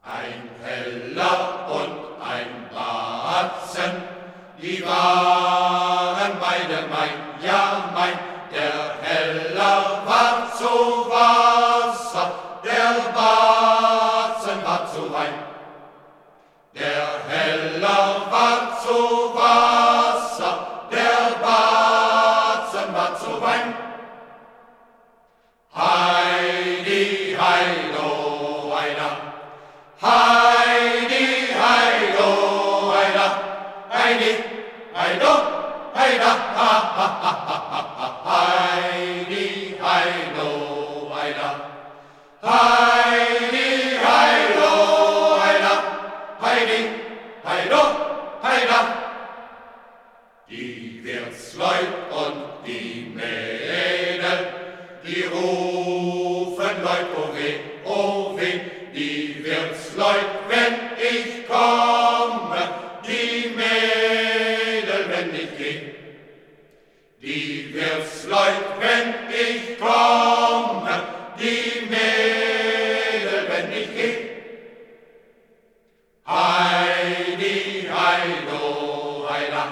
Ein Heller und ein Batzen, die waren beide mein, ja mein. Der Heller war zu Wasser, der Batzen war zu Wein. Der Heller war zu Wasser, der Batzen war zu Wein. Heidi, heido, heida, Heidi, heido, heida, Heidi, heido, heida, ha, ha, ha, ha, ha, Heidi, heido, heida, Heidi, heido, heida, Heidi, heido, heida. Die Wirtsleut und die Mädel, die rufen Leut, oh weh, die Wirtsleut, wenn ich komme, die Mädel, wenn ich geh. Die Wirtsleut, wenn ich komme, die Mädel, wenn ich geh. Heidi, heido, heida,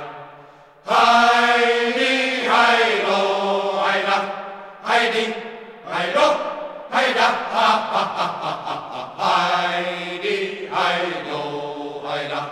Heidi, heido, heida, Heidi, heido, heida, ha, ha, ha, ha, ha, Heidi, heido, heida,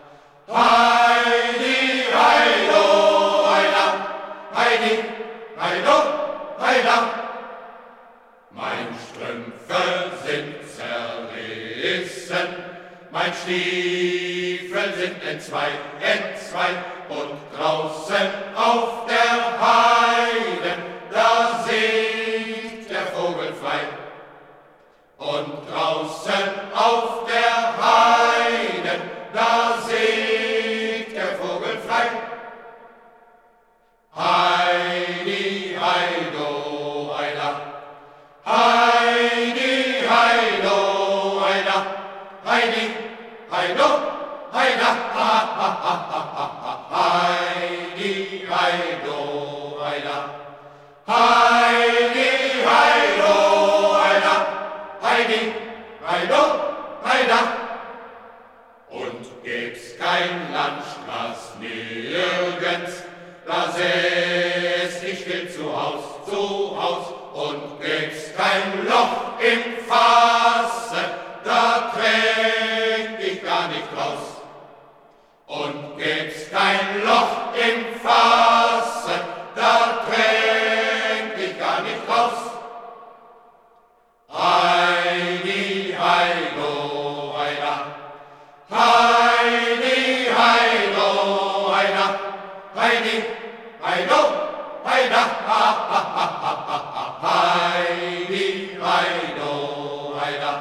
Heidi, heido, heida, Heidi, heido, heida. Mein Strümpfe sind zerrissen, mein Stiefel sind entzwei, und draußen auf der Heide, da singt der Vogel frei. Und draußen auf der Heide, da singt der Vogel frei. Heidi, heido, heida, Heidi, heido, heida, Heidi, heido, heida, ha, ha, ha, ha, ha, Heidi, heido, heida, Heidi, heido, heida, Heidi, heido, heida. Und gäb's kein Landstraß nirgends, da säß ich still zu Haus, und gäb's kein Loch im Fasse, da tränk ich gar nicht raus. Und gäb's kein Loch im Fasse, da tränk ich gar nicht raus. Heidi, heido, heida, Heidi, heido, heida, Heidi, heido, heida, ha, ha, ha, ha, ha, Heidi, heido, heida,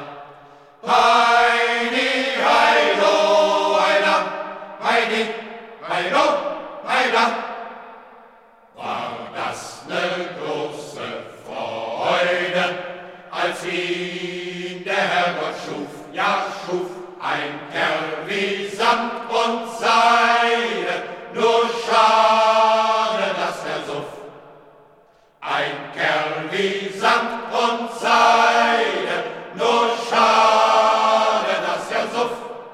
Heidi, heido, heida, Heidi, heido, heida. War das ne große Freude, als ihn der Herrgott schuf, ja schuf, ein Kerl wie Samt und Seide, nur schade, dass er suff. Ein Kerl wie Samt und Seide, nur schade, dass er suff.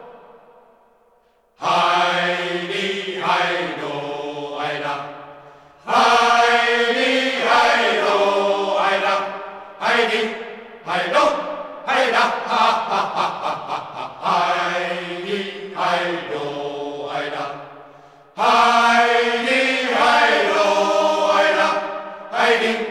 Heidi, heido, heida, Heidi, heido, heida, Heidi, heido, heida, ha, ha, ha, ha, ha, Heidi, heido, heida, Heidi, heido, heida, Heidi,